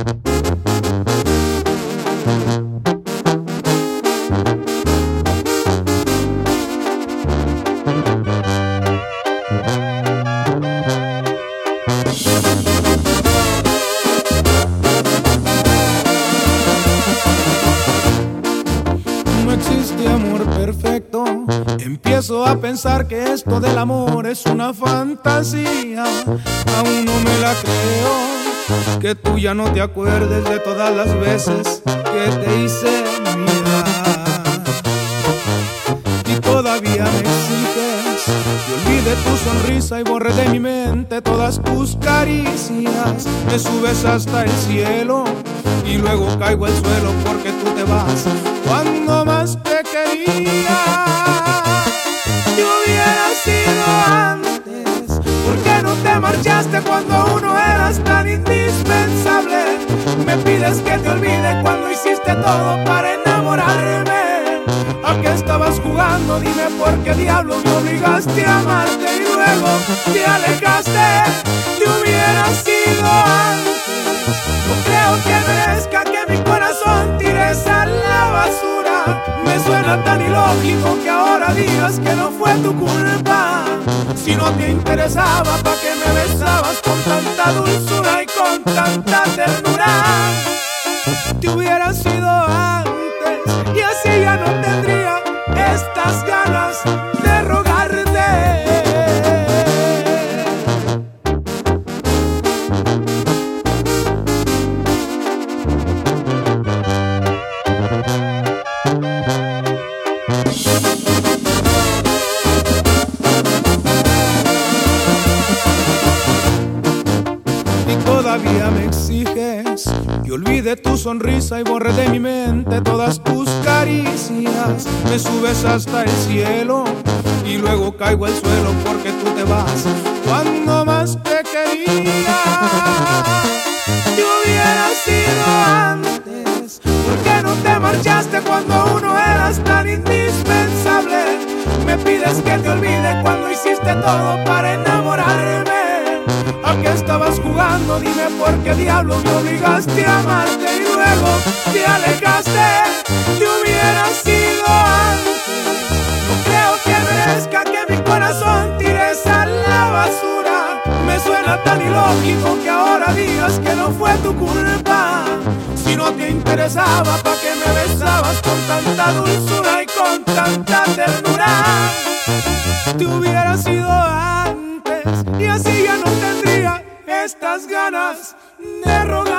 No existe amor perfecto. Empiezo a pensar que esto del amor es una fantasía. Aún no me la creo, que tú ya no te acuerdes de todas las veces que te hice mirar. Y todavía me exiges que olvide tu sonrisa y borre de mi mente todas tus caricias. Me subes hasta el cielo y luego caigo al suelo porque tú te vas cuando más te quería. Si hubiera sido antes, ¿por qué no te marchaste cuando aún no eras tan indispensable? Me pides que te olvide cuando hiciste todo para enamorarme. ¿A qué estabas jugando? Dime por qué diablos me obligaste a amarte y luego te alejaste. Si hubiera sido antes, no creo que merezca que mi corazón tires a la basura. Me suena tan ilógico que ahora digas que no fue tu culpa. Si no te interesaba, ¿pa' qué me besabas con tanta dulzura y con tanta ternura? Te hubiera sido antes y así ya no tendría estas ganas de rogarte. Todavía me exiges que olvide tu sonrisa y borre de mi mente todas tus caricias. Me subes hasta el cielo y luego caigo al suelo porque tú te vas cuando más te quería. Si hubiera sido antes, ¿por qué no te marchaste cuando aún no eras tan indispensable? Me pides que te olvide cuando hiciste todo para enamorarme. ¿A qué estabas jugando? Dime por qué diablos me obligaste a amarte y luego te alejaste. Si hubiera sido antes, no creo que merezca que mi corazón tires a la basura. Me suena tan ilógico que ahora digas que no fue tu culpa. Si no te interesaba, ¿pa' qué me besabas con tanta dulzura y con tanta ternura? Te hubiera sido antes y así ya no tendría estas ganas de rogar.